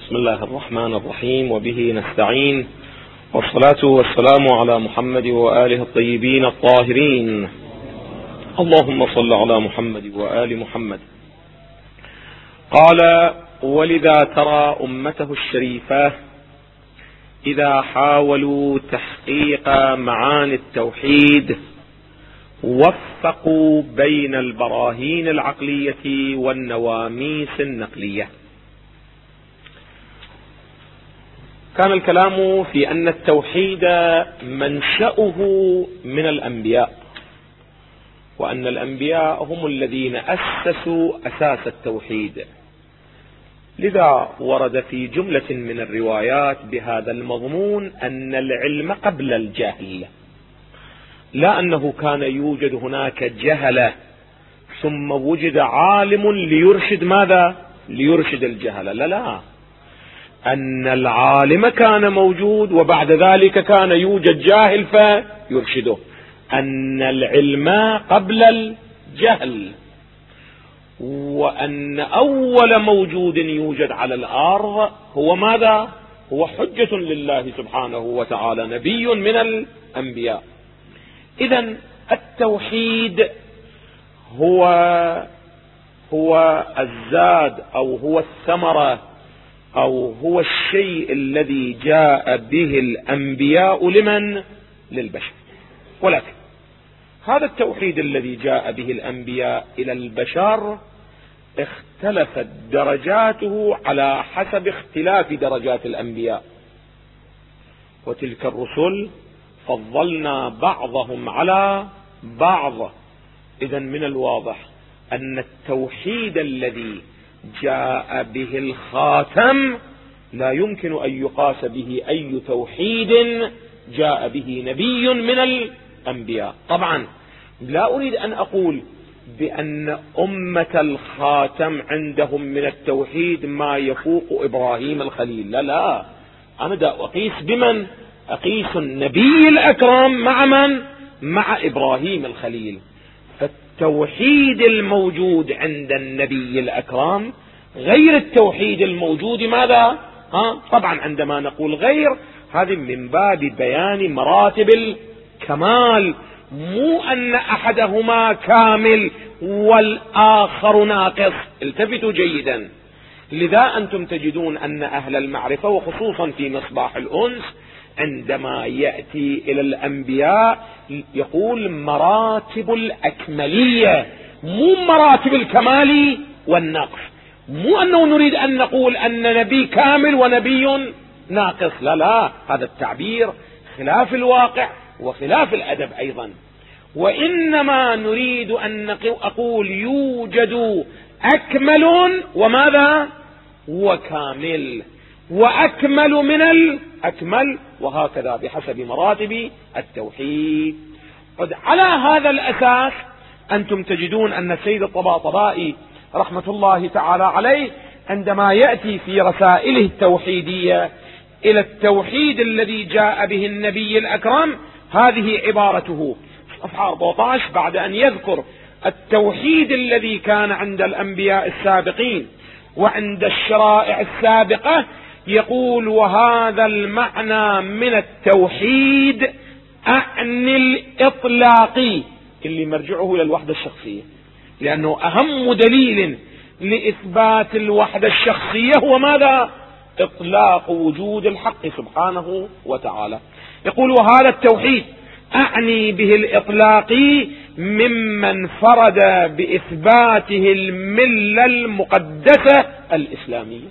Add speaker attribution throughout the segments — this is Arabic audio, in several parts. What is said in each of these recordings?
Speaker 1: بسم الله الرحمن الرحيم، وبه نستعين، والصلاة والسلام على محمد وآله الطيبين الطاهرين. اللهم صل على محمد وآل محمد. قال: ولذا ترى أمته الشريفة إذا حاولوا تحقيق معاني التوحيد وفقوا بين البراهين العقلية والنواميس النقلية. كان الكلام في أن التوحيد منشأه من الأنبياء، وأن الأنبياء هم الذين أسسوا أساس التوحيد. لذا ورد في جملة من الروايات بهذا المضمون أن العلم قبل الجهل، لا أنه كان يوجد هناك جهلة ثم وجد عالم ليرشد ماذا؟ ليرشد الجهل. لا، أن العالم كان موجود وبعد ذلك كان يوجد جاهل فيرشده. أن العلم قبل الجهل، وأن أول موجود يوجد على الأرض هو ماذا؟ هو حجة لله سبحانه وتعالى، نبي من الأنبياء. إذن التوحيد هو الزاد أو هو الثمرة أو هو الشيء الذي جاء به الأنبياء لمن؟ للبشر. ولكن هذا التوحيد الذي جاء به الأنبياء إلى البشر اختلفت درجاته على حسب اختلاف درجات الأنبياء، وتلك الرسل فضلنا بعضهم على بعض. إذن من الواضح أن التوحيد الذي جاء به الخاتم لا يمكن أن يقاس به أي توحيد جاء به نبي من الأنبياء. طبعا لا أريد أن أقول بأن أمة الخاتم عندهم من التوحيد ما يفوق إبراهيم الخليل، لا، أنا دا أقيس بمن؟ أقيس النبي الأكرم مع من؟ مع إبراهيم الخليل. فالتوحيد الموجود عند النبي الأكرم غير التوحيد الموجود ماذا؟ طبعا عندما نقول غير، هذه من باب بيان مراتب الكمال، مو أن أحدهما كامل والآخر ناقص. التفتوا جيدا. لذا أنتم تجدون أن أهل المعرفة وخصوصا في مصباح الأنس عندما يأتي إلى الأنبياء يقول مراتب الأكملية، مو مراتب الكمال والنقص. مو أنه نريد أن نقول أن نبي كامل ونبي ناقص، لا، هذا التعبير خلاف الواقع وخلاف الأدب أيضا. وإنما نريد أن أقول يوجد أكمل وماذا؟ وكامل، وأكمل من الأكمل، وهكذا بحسب مراتب التوحيد. على هذا الأساس أنتم تجدون أن السيد الطباطبائي رحمة الله تعالى عليه عندما يأتي في رسائله التوحيدية إلى التوحيد الذي جاء به النبي الأكرم، هذه عبارته صفحة 14 بعد أن يذكر التوحيد الذي كان عند الأنبياء السابقين وعند الشرائع السابقة، يقول: وهذا المعنى من التوحيد أعني الإطلاقي، اللي مرجعه إلى الوحدة الشخصية، لأنه أهم دليل لإثبات الوحدة الشخصية هو ماذا؟ إطلاق وجود الحق سبحانه وتعالى. يقول: وهذا التوحيد أعني به الإطلاقي ممن فرد بإثباته الملة المقدسة الإسلامية،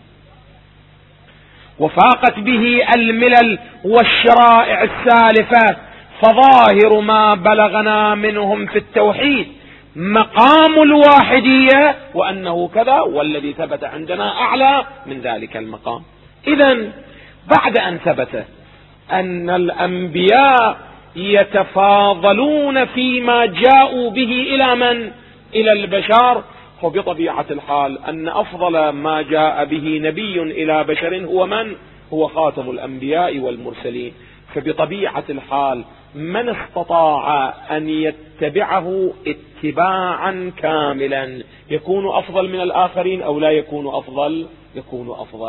Speaker 1: وفاقت به الملل والشرائع السالفة، فظاهر ما بلغنا منهم في التوحيد مقام الواحدية، وأنه كذا، والذي ثبت عندنا أعلى من ذلك المقام. إذن بعد أن ثبت أن الأنبياء يتفاضلون فيما جاءوا به إلى من؟ إلى البشر، فبطبيعة الحال أن أفضل ما جاء به نبي إلى بشر هو من؟ هو خاتم الأنبياء والمرسلين. فبطبيعة الحال من استطاع أن يتبعه اتباعا كاملا يكون أفضل من الآخرين أو لا يكون أفضل؟ يكون أفضل.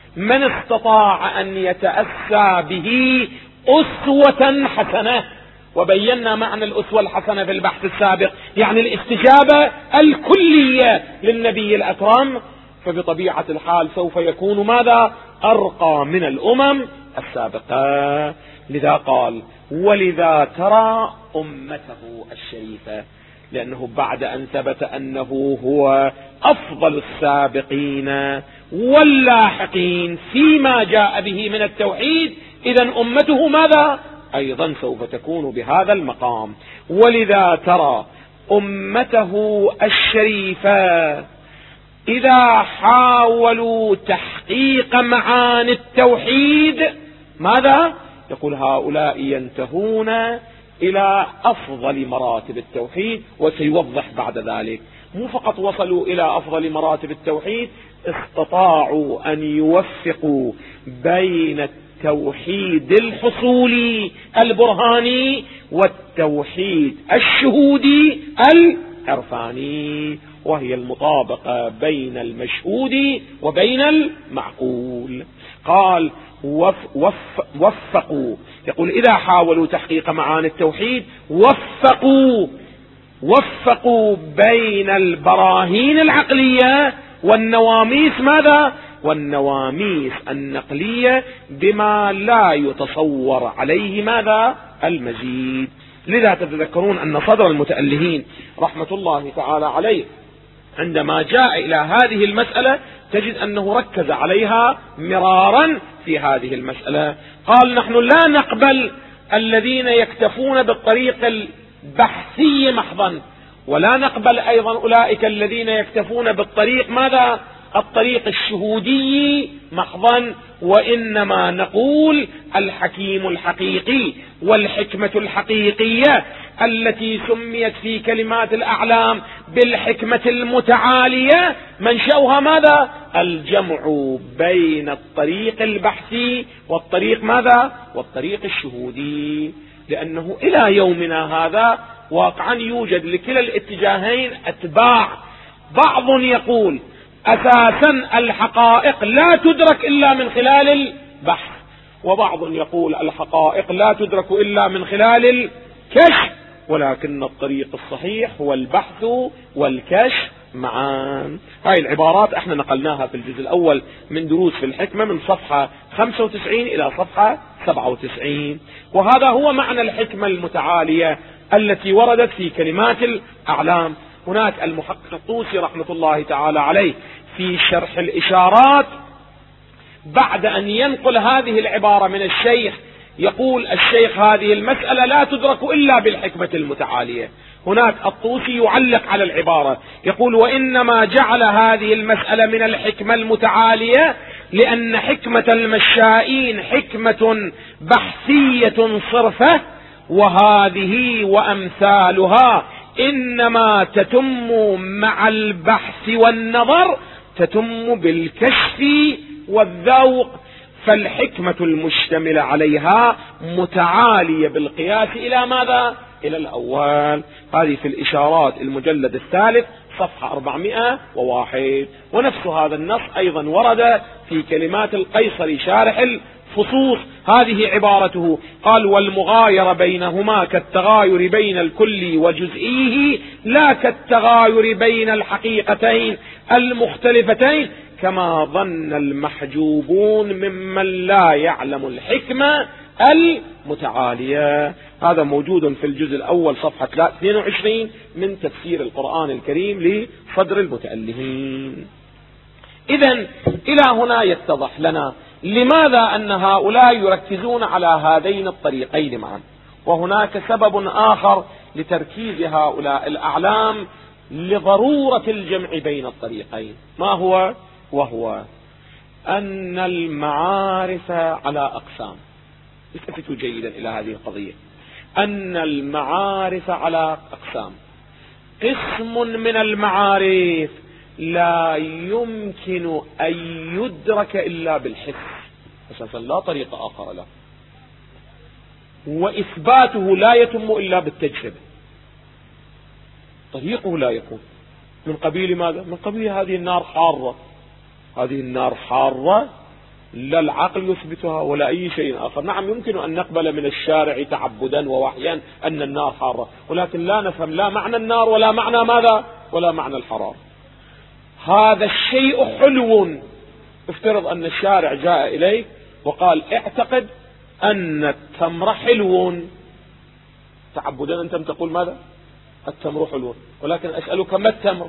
Speaker 1: من استطاع أن يتأسى به أسوة حسنة. وبينا معنى الأسوة الحسنة في البحث السابق، يعني الاستجابة الكلية للنبي الأكرم، فبطبيعة الحال سوف يكون ماذا؟ أرقى من الأمم السابقة. لذا قال ولذا ترى أمته الشريفة، لأنه بعد أن ثبت أنه هو أفضل السابقين واللاحقين فيما جاء به من التوحيد، إذن أمته ماذا؟ أيضا سوف تكون بهذا المقام. ولذا ترى أمته الشريفة إذا حاولوا تحقيق معاني التوحيد ماذا؟ يقول هؤلاء ينتهون إلى أفضل مراتب التوحيد، وسيوضح بعد ذلك مو فقط وصلوا إلى أفضل مراتب التوحيد، استطاعوا أن يوفقوا بين التوحيد الحصولي البرهاني والتوحيد الشهودي العرفاني، وهي المطابقة بين المشهود وبين المعقول. قال وفقوا، يقول إذا حاولوا تحقيق معاني التوحيد وفقوا بين البراهين العقلية والنواميس ماذا؟ والنواميس النقلية بما لا يتصور عليه ماذا؟ المزيد. لذا تتذكرون أن صدر المتألهين رحمة الله تعالى عليه عندما جاء إلى هذه المسألة تجد أنه ركز عليها مرارا في هذه المسألة. قال نحن لا نقبل الذين يكتفون بالطريق البحثي محضا، ولا نقبل أيضا أولئك الذين يكتفون بالطريق ماذا؟ الطريق الشهودي محضا، وإنما نقول الحكيم الحقيقي والحكمة الحقيقية التي سميت في كلمات الأعلام بالحكمة المتعالية منشأها ماذا؟ الجمع بين الطريق البحثي والطريق ماذا؟ والطريق الشهودي، لأنه إلى يومنا هذا واقعا يوجد لكلا الاتجاهين أتباع. بعض يقول أساسا الحقائق لا تدرك إلا من خلال البحث، وبعض يقول الحقائق لا تدرك إلا من خلال الكشف، ولكن الطريق الصحيح هو البحث والكشف معا. هاي العبارات احنا نقلناها في الجزء الأول من دروس في الحكمة من صفحة 95 إلى صفحة 97، وهذا هو معنى الحكمة المتعالية التي وردت في كلمات الأعلام. هناك المحقق الطوسي رحمة الله تعالى عليه في شرح الإشارات بعد أن ينقل هذه العبارة من الشيخ يقول الشيخ هذه المسألة لا تدرك إلا بالحكمة المتعالية. هناك الطوسي يعلق على العبارة يقول وإنما جعل هذه المسألة من الحكمة المتعالية لأن حكمة المشائين حكمة بحثية صرفة، وهذه وأمثالها إنما تتم مع البحث والنظر، تتم بالكشف والذوق، فالحكمة المشتملة عليها متعالية بالقياس إلى ماذا؟ إلى الأول. هذه في الإشارات المجلد الثالث صفحة 401. ونفس هذا النص أيضا ورد في كلمات القيصري شارح الفصوص، هذه عبارته قال والمغاير بينهما كالتغاير بين الكل وجزئيه لا كالتغاير بين الحقيقتين المختلفتين كما ظن المحجوبون ممن لا يعلم الحكمة المتعالية. هذا موجود في الجزء الأول صفحة 22 من تفسير القرآن الكريم لصدر المتألهين. إذن إلى هنا يتضح لنا لماذا أن هؤلاء يركزون على هذين الطريقين معا. وهناك سبب آخر لتركيز هؤلاء الأعلام لضرورة الجمع بين الطريقين، ما هو؟ وهو أن المعارف على أقسام. التفتوا جيدا إلى هذه القضية، أن المعارف على أقسام. قسم من المعارف لا يمكن أن يدرك إلا بالحس، أساسا لا طريق آخر له، وإثباته لا يتم إلا بالتجربة. طريقه لا يكون من قبيل ماذا؟ من قبيل هذه النار حارة، هذه النار حارة لا العقل يثبتها ولا أي شيء آخر. نعم يمكن أن نقبل من الشارع تعبدا ووحيا أن النار حارة، ولكن لا نفهم لا معنى النار ولا معنى ماذا ولا معنى الحرام. هذا الشيء حلو. افترض أن الشارع جاء إليك وقال اعتقد أن التمر حلو، تعبدا أنت تقول ماذا؟ التمر حلو، ولكن أسألك ما التمر؟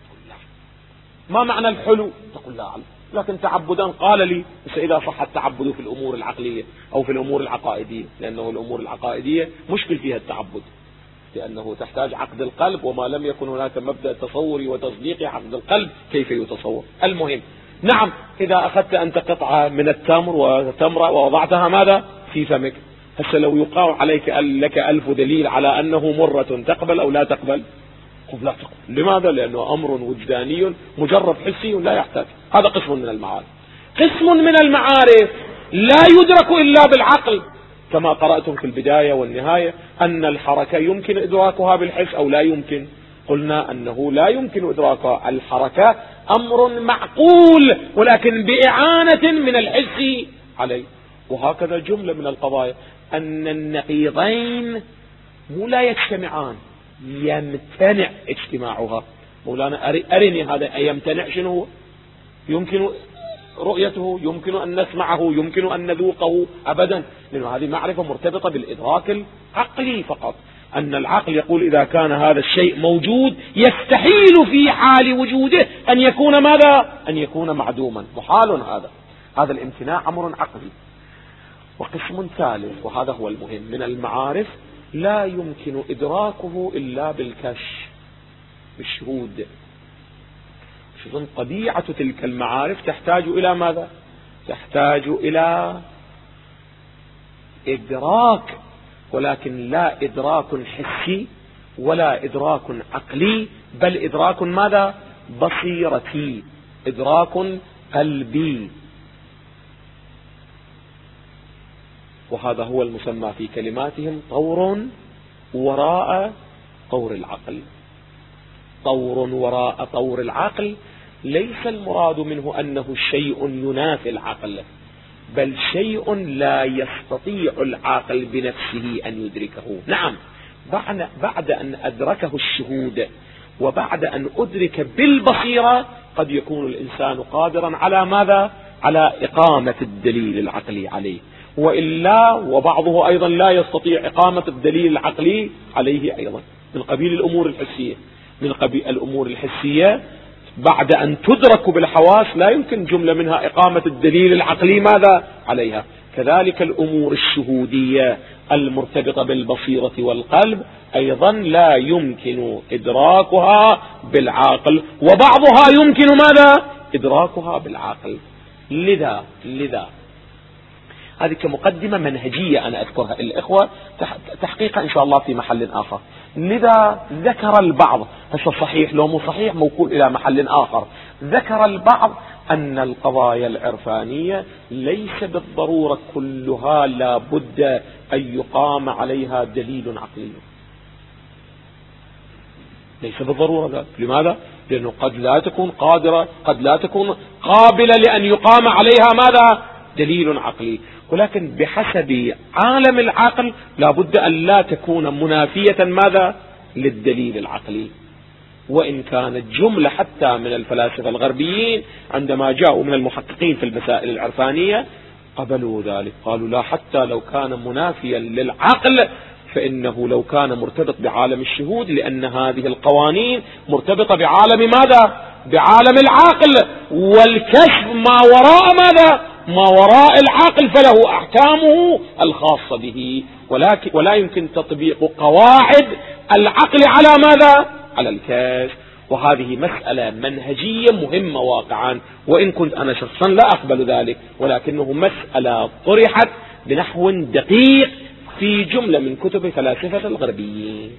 Speaker 1: ما معنى الحلو؟ تقول لا أعلم، لكن تعبدا قال لي. بس إذا صح التعبد في الأمور العقلية أو في الأمور العقائدية، لأنه الأمور العقائدية مشكل فيها التعبد، لأنه تحتاج عقد القلب، وما لم يكن هناك مبدأ تصوري وتصديقي عقد القلب كيف يتصور؟ المهم نعم، إذا أخذت أنت قطعة من التمر وتمرة ووضعتها ماذا في فمك، هسه لو يقام عليك لك 1000 دليل على أنه مرة، تقبل أو لا تقبل؟ قل لا تقبل. لماذا؟ لأنه أمر وجداني مجرد حسي لا يحتاج. هذا قسم من المعارف. قسم من المعارف لا يدرك إلا بالعقل، كما قرأتم في البداية والنهاية أن الحركة يمكن إدراكها بالحس أو لا يمكن. قلنا أنه لا يمكن إدراك الحركة، أمر معقول ولكن بإعانة من الحس عليه. وهكذا جملة من القضايا أن النقيضين مو لا يجتمعان، يمتنع اجتماعها. مولانا أرني هذا يمتنع شنو هو؟ يمكن رؤيته، يمكن أن نسمعه، يمكن أن نذوقه؟ أبدا، لأن هذه معرفة مرتبطة بالإدراك العقلي فقط. أن العقل يقول إذا كان هذا الشيء موجود يستحيل في حال وجوده أن يكون ماذا؟ أن يكون معدوما، محال هذا الامتناع أمر عقلي. وقسم ثالث وهذا هو المهم من المعارف لا يمكن إدراكه إلا بالكشف، بالشهود. شوفون طبيعة تلك المعارف تحتاج إلى ماذا؟ تحتاج إلى إدراك، ولكن لا إدراك حسي ولا إدراك عقلي، بل إدراك ماذا؟ بصيرتي، إدراك قلبي. وهذا هو المسمى في كلماتهم طور وراء طور العقل. طور وراء طور العقل ليس المراد منه أنه شيء ينافي العقل، بل شيء لا يستطيع العقل بنفسه أن يدركه. نعم، بعد أن أدركه الشهود وبعد أن أدرك بالبصيرة قد يكون الإنسان قادرا على ماذا؟ على إقامة الدليل العقلي عليه، وإلا وبعضه أيضا لا يستطيع إقامة الدليل العقلي عليه أيضا، من قبيل الأمور الحسية. من قبيل الأمور الحسية بعد أن تدرك بالحواس لا يمكن جملة منها إقامة الدليل العقلي ماذا عليها. كذلك الأمور الشهودية المرتبطة بالبصيرة والقلب أيضا لا يمكن إدراكها بالعقل، وبعضها يمكن ماذا؟ إدراكها بالعقل. لذا هذه كمقدمة منهجية أنا أذكرها الإخوة، تحقيقا إن شاء الله في محل آخر. لذا ذكر البعض، هذا صحيح لو مو صحيح موكول إلى محل آخر، ذكر البعض أن القضايا العرفانية ليس بالضرورة كلها لا بد أن يقام عليها دليل عقلي، ليس بالضرورة ذلك. لماذا؟ لأنه قد لا تكون قادرة، قد لا تكون قابلة لأن يقام عليها ماذا؟ دليل عقلي، ولكن بحسب عالم العقل لا بد أن لا تكون منافية ماذا؟ للدليل العقلي. وإن كانت جملة حتى من الفلاسفة الغربيين عندما جاءوا من المحققين في المسائل العرفانية قبلوا ذلك، قالوا لا، حتى لو كان منافيا للعقل فإنه لو كان مرتبط بعالم الشهود، لأن هذه القوانين مرتبطة بعالم ماذا؟ بعالم العقل، والكشف ما وراء ماذا؟ ما وراء العقل، فله أحكامه الخاصة به، ولكن ولا يمكن تطبيق قواعد العقل على ماذا؟ على الكشف. وهذه مسألة منهجية مهمة واقعا، وإن كنت أنا شخصا لا أقبل ذلك، ولكنه مسألة طرحت بنحو دقيق في جملة من كتب فلاسفة الغربيين.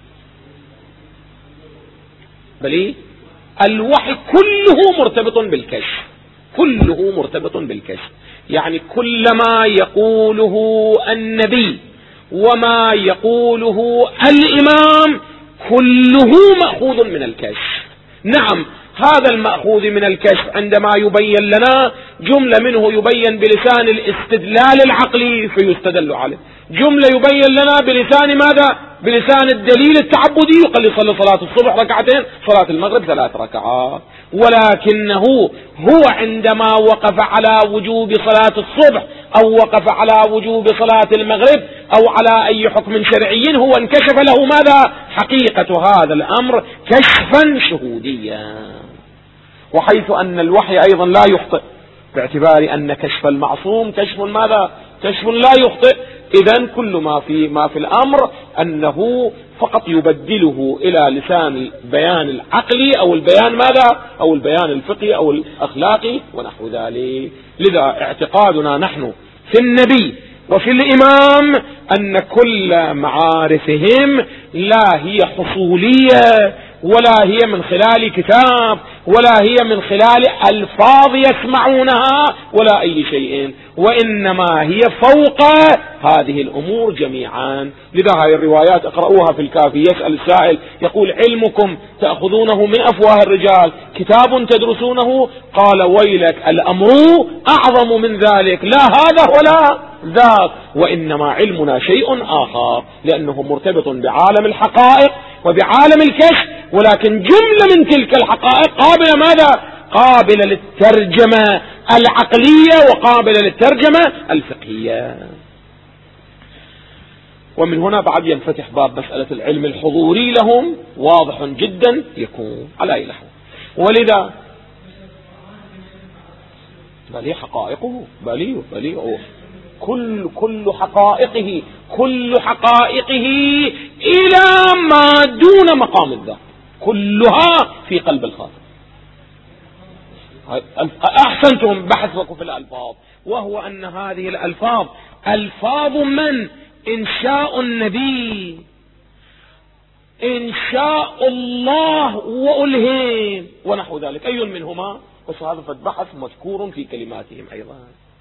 Speaker 1: بل الوحي كله مرتبط بالكشف، كله مرتبط بالكشف، يعني كل ما يقوله النبي وما يقوله الإمام كله مأخوذ من الكشف. نعم، هذا المأخوذ من الكشف عندما يبين لنا جملة منه يبين بلسان الاستدلال العقلي فيستدل عليه، جملة يبين لنا بلسان ماذا؟ بلسان الدليل التعبدي، يقال يصلي صلاة الصبح ركعتين، صلاة المغرب 3 ركعات. ولكنه هو عندما وقف على وجوب صلاة الصبح أو وقف على وجوب صلاة المغرب أو على أي حكم شرعي، هو انكشف له ماذا؟ حقيقة هذا الأمر كشفا شهوديا. وحيث أن الوحي أيضا لا يخطئ، باعتبار أن كشف المعصوم كشف ماذا؟ كشف لا يخطئ. إذن كل ما في الأمر أنه فقط يبدله إلى لسان البيان العقلي أو البيان ماذا؟ أو البيان الفقهي أو الأخلاقي ونحو ذلك. لذا اعتقادنا نحن في النبي وفي الإمام أن كل معارفهم لا هي حصولية، ولا هي من خلال كتاب، ولا هي من خلال ألفاظ يسمعونها، ولا أي شيء، وإنما هي فوق هذه الأمور جميعا. لذا هذه الروايات اقرأوها في الكافي. يسأل السائل يقول: علمكم تأخذونه من أفواه الرجال، كتاب تدرسونه؟ قال: ويلك، الأمر أعظم من ذلك، لا هذا ولا ذاك، وإنما علمنا شيء آخر، لأنه مرتبط بعالم الحقائق وبعالم الكشف، ولكن جملة من تلك الحقائق قابلة ماذا؟ قابلة للترجمة العقلية وقابلة للترجمة الفقهية. ومن هنا بعد ينفتح باب مسألة العلم الحضوري لهم، واضح جدا يكون على أي نحو. ولذا بل حقائقه كل حقائقه إلى ما دون مقام الذات كلها في قلب الخاتم. أحسنتم بحثكم في الألفاظ، وهو أن هذه الألفاظ ألفاظ من؟ إنشاء النبي، إنشاء الله وألهام ونحو ذلك، أي منهما؟ وهذا فالبحث مذكور في كلماتهم أيضا.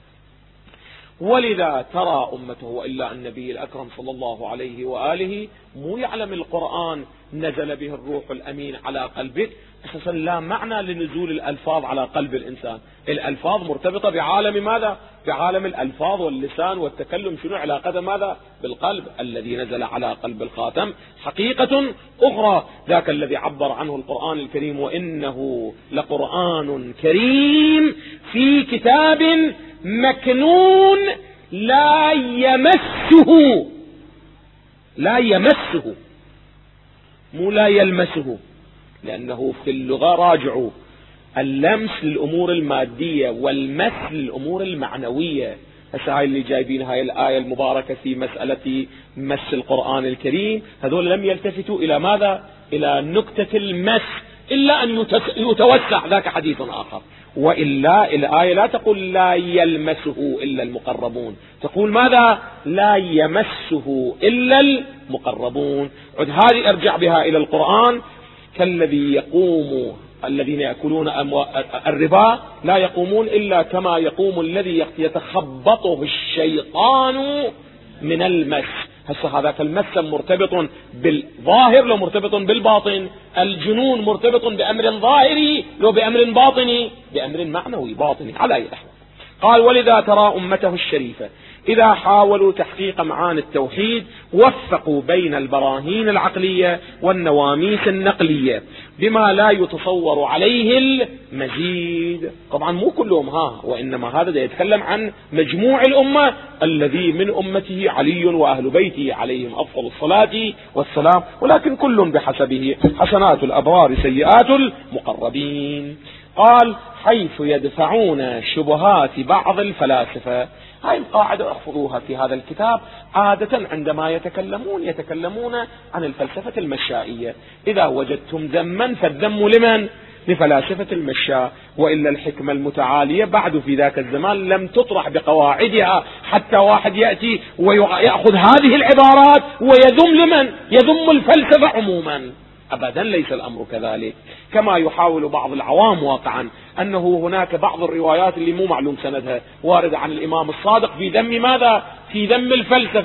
Speaker 1: ولذا ترى أمته وإلا النبي الأكرم صلى الله عليه وآله مو يعلم القرآن نزل به الروح الأمين على قلبك، أساسا لا معنى لنزول الألفاظ على قلب الإنسان. الألفاظ مرتبطة بعالم ماذا؟ بعالم الألفاظ واللسان والتكلم. شنو علاقة ماذا بالقلب؟ الذي نزل على قلب الخاتم حقيقة أخرى، ذاك الذي عبر عنه القرآن الكريم: وإنه لقرآن كريم في كتاب مكنون لا يمسه مو لا يلمسه، لأنه في اللغة راجعوا اللمس للأمور المادية والمس للأمور المعنوية. هسه هاي اللي جايبين هاي الآية المباركة في مسألة مس القرآن الكريم، هذول لم يلتفتوا إلى ماذا؟ إلى نكتة المس، إلا أن يتوسع، ذاك حديث آخر. وإلا الآية لا تقول لا يلمسه إلا المقربون، تقول ماذا؟ لا يمسه إلا المقربون. عد هذه أرجع بها إلى القرآن: كالذي يقوم الذين يأكلون الربا لا يقومون إلا كما يقوم الذي يتخبطه الشيطان من المس. هسه هذاك المس مرتبط بالظاهر لو مرتبط بالباطن، الجنون مرتبط بأمر ظاهري لو بأمر باطني، بأمر معنوي باطني على أي نحو. قال: ولذا ترى أمته الشريفة إذا حاولوا تحقيق معاني التوحيد وفقوا بين البراهين العقلية والنواميس النقلية بما لا يتصور عليه المزيد. طبعا مو كلهم وإنما هذا يتكلم عن مجموع الأمة الذي من أمته علي وأهل بيته عليهم أفضل الصلاة والسلام، ولكن كل بحسبه، حسنات الأبرار سيئات المقربين. قال: حيث يدفعون شبهات بعض الفلاسفة. هاي القاعدة احفظوها في هذا الكتاب. عادة عندما يتكلمون عن الفلسفة المشائية، إذا وجدتم ذما فالذم لمن؟ لفلاسفة المشاء، وإلا الحكمة المتعالية بعد في ذاك الزمان لم تطرح بقواعدها، حتى واحد يأتي ويأخذ هذه العبارات ويذم لمن؟ يذم الفلسفة عموما. أبدا ليس الأمر كذلك، كما يحاول بعض العوام واقعا أنه هناك بعض الروايات اللي مو معلوم سندها واردة عن الإمام الصادق في ذم ماذا؟ في ذم الفلسفة.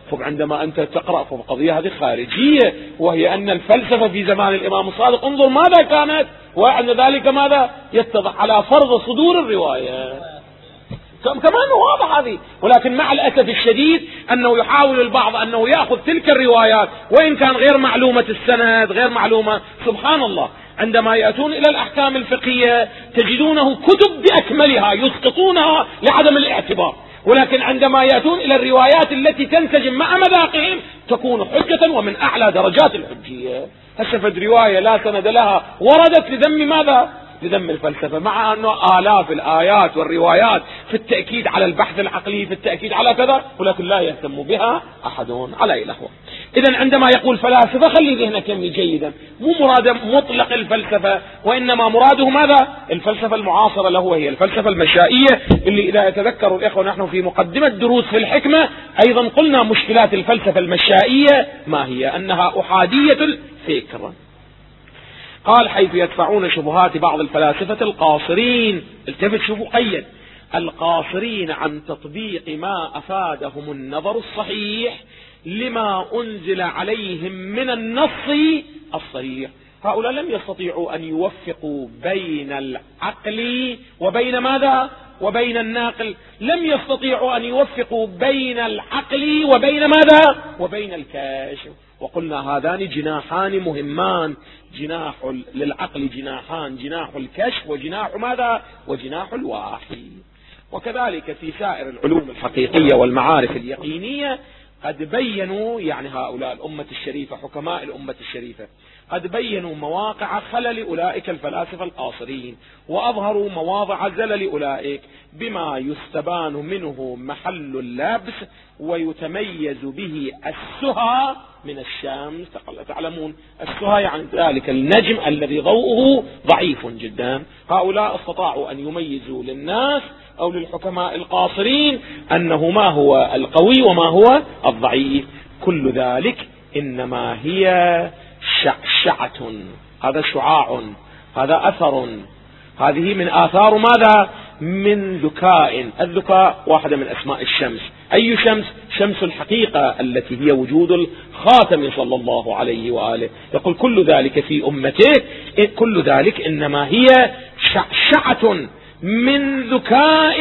Speaker 1: طب عندما أنت تقرأ في القضية هذه خارجية، وهي أن الفلسفة في زمان الإمام الصادق انظر ماذا كانت، وعند ذلك ماذا يتضح على فرض صدور الرواية. كمان واضح هذه، ولكن مع الأسف الشديد أنه يحاول البعض أنه يأخذ تلك الروايات وإن كان غير معلومة السند غير معلومة. سبحان الله، عندما يأتون إلى الأحكام الفقهية تجدونه كتب بأكملها يسقطونها لعدم الاعتبار، ولكن عندما يأتون إلى الروايات التي تنسجم مع مذاقهم تكون حجة ومن أعلى درجات الحجية. هسفد رواية لا سند لها وردت لذم ماذا؟ لذم الفلسفة، مع أنه آلاف الآيات والروايات في التأكيد على البحث العقلي، في التأكيد على كذا، ولكن لا يهتم بها أحد على الأهوى. إذن عندما يقول فلاسفة خلي ذهنك يمي جيدا، مو مراد مطلق الفلسفة، وإنما مراده ماذا؟ الفلسفة المعاصرة له، وهي الفلسفة المشائية، اللي إذا يتذكروا الإخوة نحن في مقدمة دروس في الحكمة أيضا قلنا مشكلات الفلسفة المشائية ما هي؟ أنها أحادية الفكر. قال حيث يدفعون شبهات بعض الفلاسفة القاصرين، التفت شوفوا قيد، القاصرين عن تطبيق ما أفادهم النظر الصحيح لما أنزل عليهم من النص الصحيح. هؤلاء لم يستطيعوا أن يوفقوا بين العقل وبين ماذا؟ وبين الناقل، لم يستطيعوا أن يوفقوا بين العقل وبين ماذا؟ وبين الكاشف. وقلنا هذان جناحان مهمان، جناح للعقل جناحان، جناح الكشف وجناح ماذا؟ وجناح الوحي. وكذلك في سائر العلوم الحقيقية والمعارف اليقينية قد بينوا، يعني هؤلاء الأمة الشريفة حكماء الأمة الشريفة قد بينوا مواقع خلل أولئك الفلاسفة القاصرين، وأظهروا مواضع زلل أولئك بما يستبان منه محل اللبس ويتميز به السهى من الشمس. تعلمون السهى يعني ذلك النجم الذي ضوءه ضعيف جدا. هؤلاء استطاعوا أن يميزوا للناس أو للحكماء القاصرين أنه ما هو القوي وما هو الضعيف. كل ذلك إنما هي شعشعة، هذا شعاع، هذا أثر، هذه من آثار ماذا؟ من ذكاء. الذكاء واحدة من أسماء الشمس. أي شمس؟ شمس الحقيقة التي هي وجود الخاتم صلى الله عليه وآله. يقول كل ذلك في أمته، كل ذلك إنما هي شعشعة من ذكاء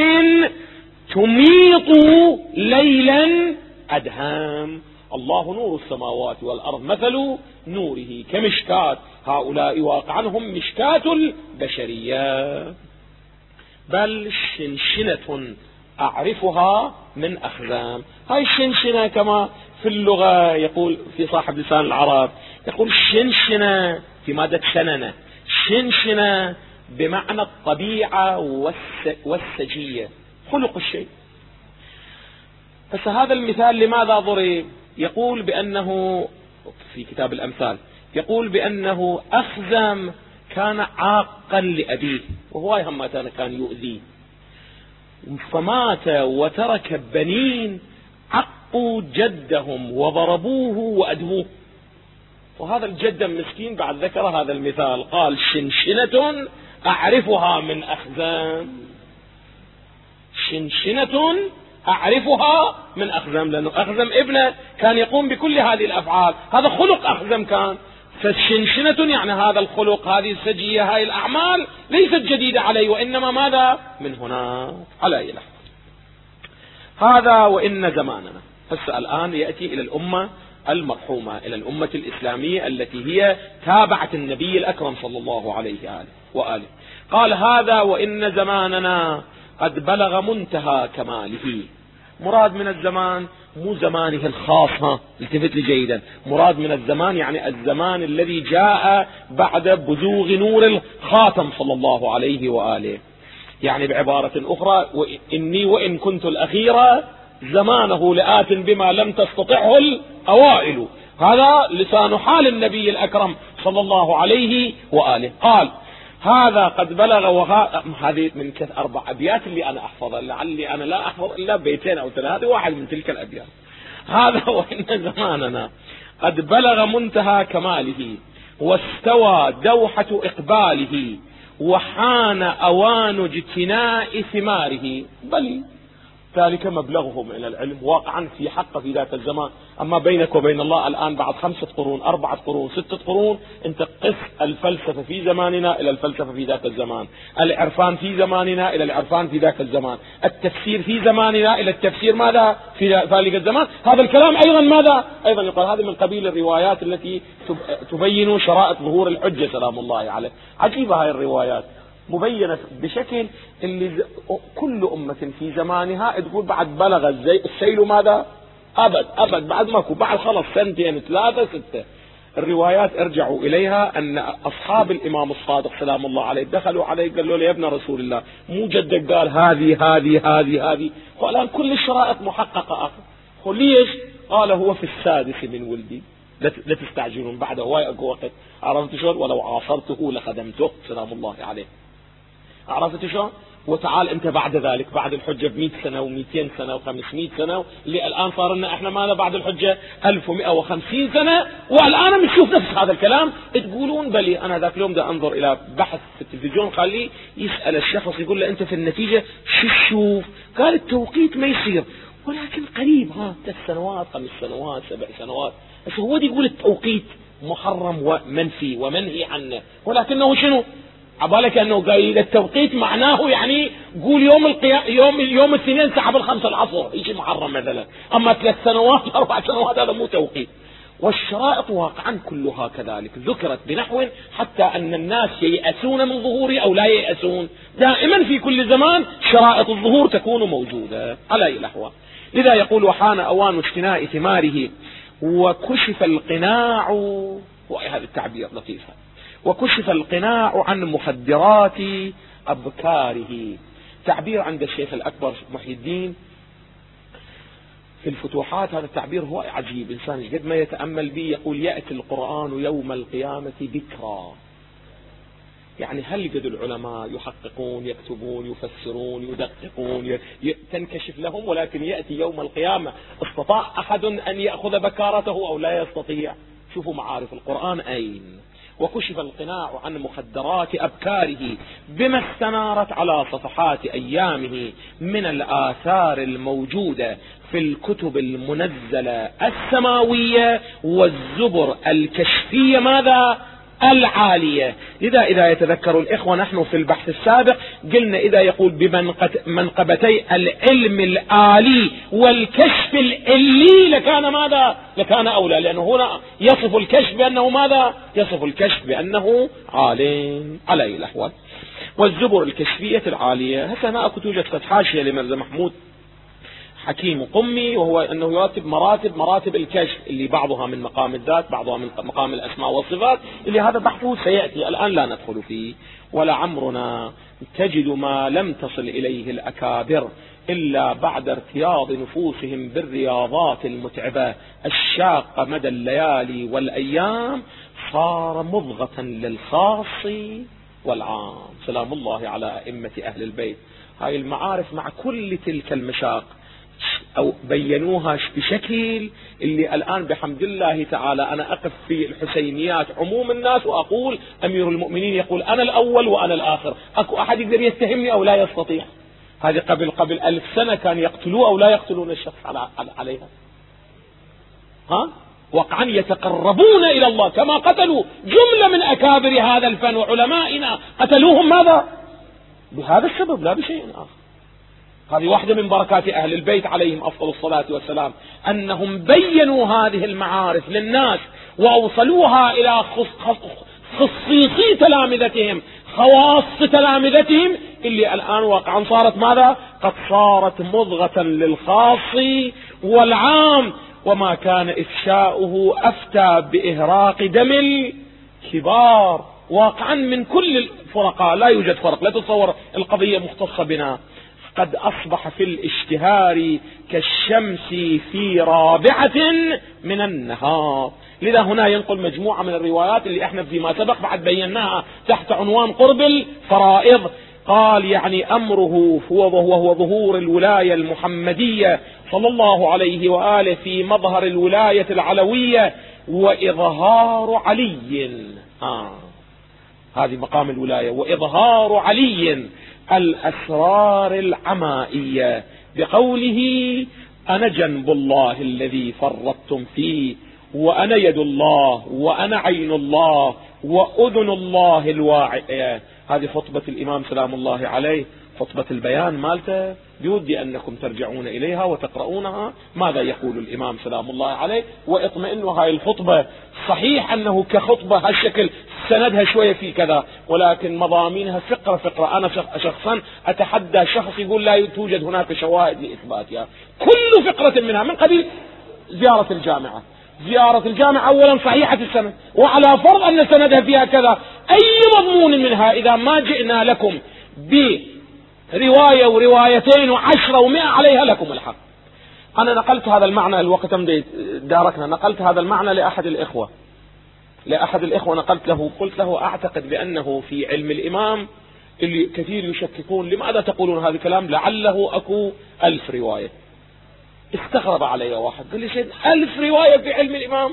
Speaker 1: تميط ليلا أدهام. الله نور السماوات والأرض مثل نوره كمشكاة، هؤلاء واقعنهم مشكاة البشرية. بل شنشنة أعرفها من أخزام. هاي الشنشنة كما في اللغة يقول في صاحب لسان العرب، يقول شنشنة في مادة شننة، شنشنة بمعنى الطبيعة والسجية، خلق الشيء. فهذا المثال لماذا ضرب؟ يقول بأنه في كتاب الأمثال يقول بأنه أخزم كان عاقا لأبيه، وهو هم كان يؤذيه، فمات وترك بنين عقوا جدهم وضربوه وأدموه. وهذا الجد المسكين بعد ذكر هذا المثال قال شنشنة أعرفها من أخزام، شنشنة أعرفها من أخزم، لأنه أخزم ابنه كان يقوم بكل هذه الأفعال، هذا خلق أخزم كان. فالشنشنة يعني هذا الخلق، هذه السجية، هذه الأعمال ليست جديدة عليه، وإنما ماذا؟ من هناك على إله. هذا وإن زماننا. الآن يأتي إلى الأمة المرحومة، إلى الأمة الإسلامية التي هي تابعت النبي الأكرم صلى الله عليه وآله. قال هذا وإن زماننا قد بلغ منتهى كماله. مراد من الزمان مو زمانه الخاص، التفت لي جيدا، مراد من الزمان يعني الزمان الذي جاء بعد بزوغ نور الخاتم صلى الله عليه وآله. يعني بعبارة أخرى إني وإن كنت الأخيرة زمانه لآت بما لم تستطعه الأوائل. هذا لسان حال النبي الأكرم صلى الله عليه وآله. قال هذا قد بلغ، هذه من 4 أبيات اللي أنا أحفظها، لعلي أنا لا أحفظ إلا 2 أو 3، هذه واحد من تلك الأبيات. هذا وإن زماننا قد بلغ منتهى كماله واستوى دوحة إقباله وحان أوان اجتناء ثماره. بل ذلك مبلغهم إلى العلم واقعا في حق في ذاك الزمان. أما بينك وبين الله الآن بعد 5 قرون 4 قرون 6 قرون أنت قس الفلسفة في زماننا إلى الفلسفة في ذاك الزمان، العرفان في زماننا إلى العرفان في ذاك الزمان، التفسير في زماننا إلى التفسير ماذا في ذلك الزمان. هذا الكلام أيضا ماذا أيضا يقال هذا من قبيل الروايات التي تبين شرائط ظهور الحجة سلام الله عليه. عجيبة هاي الروايات مبينة بشكل اللي كل أمة في زمانها تقول بعد بلغ السيل ماذا أبد بعد ماكو بعد خلص 2 3 6. الروايات ارجعوا إليها أن أصحاب الإمام الصادق سلام الله عليه دخلوا عليه قالوا له يا ابن رسول الله مو جدك قال هذه والآن كل الشرائط محققة ليش؟ قال هو في 6 من ولدي لا تستعجلون بعده هواي أقوى وقت. عرفت شلون؟ ولو عاصرته لخدمته سلام الله عليه. عرفت شلون؟ وتعال انت بعد ذلك بعد الحجة ب100 سنة و200 سنة و500 سنة اللي الآن صار لنا احنا ماذا بعد الحجة 1150 سنة والآن بنشوف نفس هذا الكلام تقولون بلي. انا ذاك اليوم دا انظر الى بحث في التلفزيون خليه يسأل الشخص يقول له انت في النتيجة شو تشوف؟ قال التوقيت ما يصير ولكن قريب 3 سنوات 5 سنوات 7 سنوات. بس هو دي يقول التوقيت محرم ومنفي ومنهي عنه ولكنه شنو؟ عبالك انه قايل التوقيت معناه يعني قول يوم الاثنين ساعة 5 العصر ايش محرم مثلا. اما 3 سنوات 4 سنوات هذا مو توقيت. والشرائط واقعا كلها كذلك ذكرت بنحو حتى ان الناس ييأسون من ظهوره او لا ييأسون. دائما في كل زمان شرائط الظهور تكون موجودة على اي الاحوال. لذا يقول وحان اوان اجتناء ثماره وكشف القناع. وهذا التعبير لطيف. وكشف القناع عن مخدرات أبكاره. تعبير عند الشيخ الأكبر محي الدين في الفتوحات. هذا التعبير هو عجيب. إنسان قد ما يتأمل به يقول يأتي القرآن يوم القيامة ذكرى. يعني هل قد العلماء يحققون يكتبون يفسرون يدققون تنكشف لهم ولكن يأتي يوم القيامة استطاع أحد أن يأخذ بكارته أو لا يستطيع؟ شوفوا معارف القرآن أين. وكشف القناع عن مخدرات أبكاره بما استنارت على صفحات أيامه من الآثار الموجودة في الكتب المنزلة السماوية والزبر الكشفية ماذا؟ العالية. لذا إذا يتذكر الإخوة نحن في البحث السابق قلنا إذا يقول بمنقبتي العلم الآلي والكشف الإلي لكان ماذا؟ لكان أولى. لأنه هنا يصف الكشف بأنه ماذا؟ يصف الكشف بأنه عالٍ على أي الأحوال. والزبر الكشفية العالية. هسه أنا أكو توجد قد حاشية لمرزا محمود حكيم قمي وهو أنه يرتب مراتب الكشف اللي بعضها من مقام الذات بعضها من مقام الأسماء والصفات اللي هذا بحثه سيأتي الآن لا ندخل فيه. ولعمرنا تجد ما لم تصل إليه الأكابر إلا بعد ارتياض نفوسهم بالرياضات المتعبة الشاقة مدى الليالي والأيام صار مضغة للخاص والعام. سلام الله على أئمة أهل البيت. هاي المعارف مع كل تلك المشاق أو بينوها بشكل اللي الآن بحمد الله تعالى أنا أقف في الحسينيات عموم الناس وأقول أمير المؤمنين يقول أنا الأول وأنا الآخر. أكو أحد يقدر يتهمني أو لا يستطيع؟ هذه قبل 1000 سنة كان يقتلوه أو لا يقتلون الشخص عليها. وقعا يتقربون إلى الله كما قتلوا جملة من أكابر هذا الفن وعلمائنا قتلوهم ماذا؟ بهذا السبب لا بشيء آخر. هذه واحدة من بركات أهل البيت عليهم أفضل الصلاة والسلام أنهم بينوا هذه المعارف للناس وأوصلوها إلى خصيصي تلامذتهم خواص تلامذتهم اللي الآن واقعا صارت ماذا؟ قد صارت مضغة للخاص والعام. وما كان إفشاؤه أفتى بإهراق دم الكبار. واقعا من كل الفرقاء لا يوجد فرق. لا تتصور القضية مختصة بنا. قد أصبح في الاشتهار كالشمس في رابعة من النهار. لذا هنا ينقل مجموعة من الروايات اللي احنا فيما سبق بعد بيناها تحت عنوان قرب الفرائض. قال يعني أمره وهو ظهور الولاية المحمدية صلى الله عليه وآله في مظهر الولاية العلوية وإظهار علي. هذه مقام الولاية وإظهار علي الأسرار العمائية بقوله أنا جنب الله الذي فرطتم فيه، وأنا يد الله، وأنا عين الله، وأذن الله الواعية. هذه خطبة الإمام سلام الله عليه، خطبة البيان مالته، بودي أنكم ترجعون إليها وتقرؤونها ماذا يقول الإمام سلام الله عليه واطمئنوا. هاي الخطبة صحيح أنه كخطبة هالشكل سندها شوية في كذا، ولكن مضامينها فقرة فقرة. أنا شخصا أتحدى شخص يقول لا توجد هناك شواهد لإثباتها. كل فقرة منها من قبيل زيارة الجامعة. زيارة الجامعة أولا صحيحة السند، وعلى فرض أن سندها فيها كذا، أي مضمون منها إذا ما جئنا لكم برواية وروايتين وعشرة ومئة عليها لكم الحق. أنا نقلت هذا المعنى، الوقت داركنا، نقلت هذا المعنى لأحد الإخوة نقلت له، قلت له أعتقد بأنه في علم الإمام اللي كثير يشككون لماذا تقولون هذا الكلام، لعله أكو 1000 رواية. استغرب علي واحد قال لي شيء 1000 رواية في علم الإمام.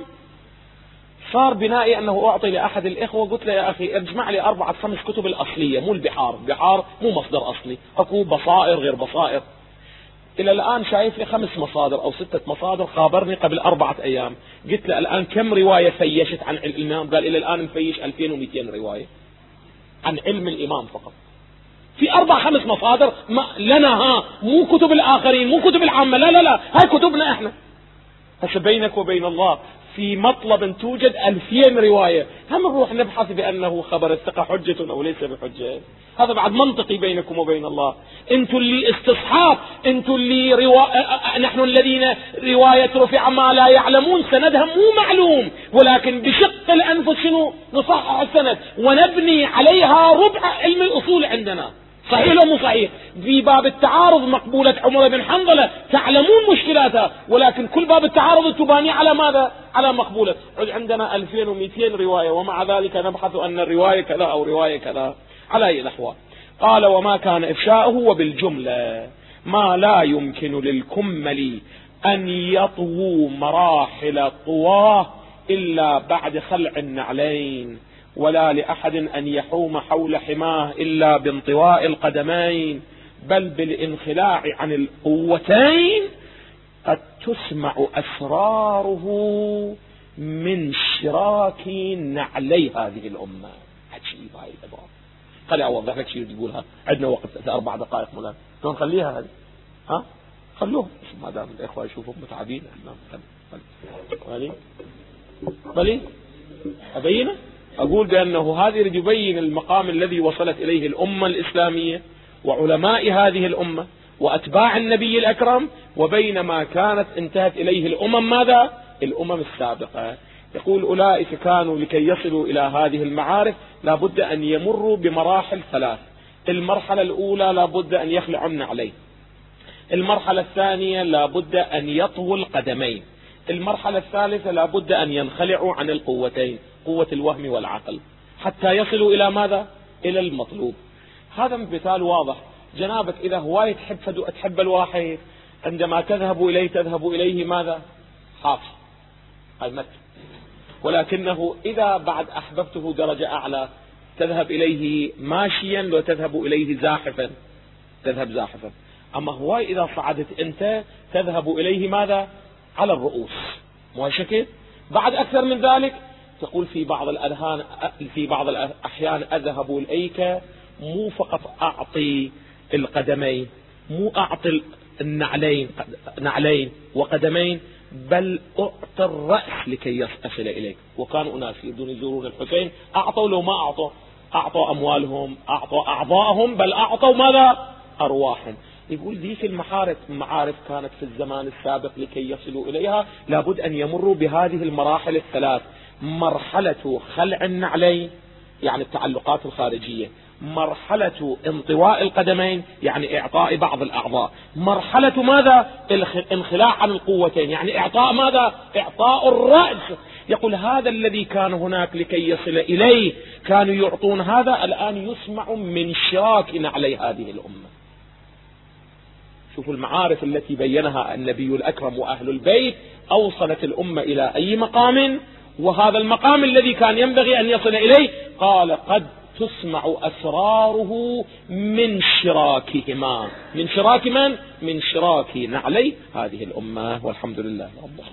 Speaker 1: صار بنائي أنه أعطي لأحد الإخوة، قلت له يا أخي اجمع لي 4-5 كتب الأصلية، مو البحار، بحار مو مصدر أصلي، أكو بصائر غير بصائر. إلى الآن شايف لي 5 مصادر أو 6 مصادر، خابرني قبل 4 أيام. قلت له الآن كم رواية فيشت عن الإمام؟ قال إلى الآن مفيش 2200 رواية عن علم الإمام فقط، في 4-5 مصادر لنا، مو كتب الآخرين، مو كتب العامة، لا لا لا، هاي كتبنا إحنا. هسه بينك وبين الله في مطلب توجد 2000 رواية، هم نروح نبحث بأنه خبر الثقة حجة أو ليس بحجة؟ هذا بعد منطقي بينكم وبين الله. انتوا اللي استصحاب، انتوا اللي نحن الذين رواية رفع ما لا يعلمون سندها مو معلوم، ولكن بشق الأنفس شنو نصحح السند ونبني عليها ربع علم الأصول عندنا. صحيح لو مو صحيح؟ في باب التعارض مقبولة عمر بن حنظلة تعلمون مشكلاتها، ولكن كل باب التعارض تباني على ماذا؟ على مقبولة. عندنا 2200 رواية، ومع ذلك نبحث أن الرواية كذا أو رواية كذا. على أي نحو؟ قال وما كان إفشاؤه وبالجملة ما لا يمكن للكمل أن يطووا مراحل طواه إلا بعد خلع النعلين، ولا لأحد أن يحوم حول حماه إلا بانطواء القدمين، بل بالانخلاع عن القوتين قد تسمع أسراره من شراك نعلي هذه الأمة. عجيب هاي العبارة. خلي أوضح لك شيء تقولها، عندنا وقت 4 دقائق مولانا، شلون نخليها هذه؟ ها خلوها ما دام الإخوة يشوفوا متعبين. بلي أبينه، أقول بأنه هذا يريد يبين المقام الذي وصلت إليه الأمة الإسلامية وعلماء هذه الأمة وأتباع النبي الأكرم، وبينما كانت انتهت إليه الأمم ماذا؟ الأمم السابقة. يقول أولئك كانوا لكي يصلوا إلى هذه المعارف لابد أن يمروا بمراحل 3. المرحلة الأولى لابد أن يخلعوا النعلين، المرحلة الثانية لابد أن يطووا القدمين، المرحلة الثالثة لابد أن ينخلعوا عن القوتين، قوة الوهم والعقل، حتى يصلوا إلى ماذا؟ إلى المطلوب. هذا مثال واضح. جنابك إذا هواية تحب الواحد، عندما تذهب إليه ماذا؟ حافظ المتن، ولكنه إذا بعد أحببته درجة أعلى تذهب إليه ماشيا وتذهب إليه زاحفا، تذهب زاحفا. أما هواي إذا صعدت أنت تذهب إليه ماذا؟ على الرؤوس، مو شكل. بعد أكثر من ذلك تقول في بعض الأحيان أذهب إليك مو فقط أعطي القدمين، مو أعطي نعلين وقدمين، بل أعطي الرأس لكي أصل إليك. وكان أناس يريدون يزورون الحسين، أعطوا لو ما أعطوا أموالهم، أعطوا أعضاءهم، بل أعطوا ماذا؟ أرواحهم. يقول ذيك المعارف كانت في الزمان السابق لكي يصلوا إليها لابد أن يمروا بهذه المراحل 3. مرحلة خلع النعلين يعني التعلقات الخارجية، مرحلة انطواء القدمين يعني إعطاء بعض الأعضاء، مرحلة ماذا؟ انخلاع عن القوتين يعني إعطاء ماذا؟ إعطاء الرأس. يقول هذا الذي كان هناك لكي يصل إليه كانوا يعطون هذا، الآن يسمع من شراك نعلي هذه الأمة. شوفوا المعارف التي بينها النبي الأكرم وأهل البيت أوصلت الأمة إلى أي مقام، وهذا المقام الذي كان ينبغي أن يصل إليه قال قد تسمع أسراره من شراكهما. من شراك من؟ من شراك نعلي هذه الأمة. والحمد لله رب العالمين.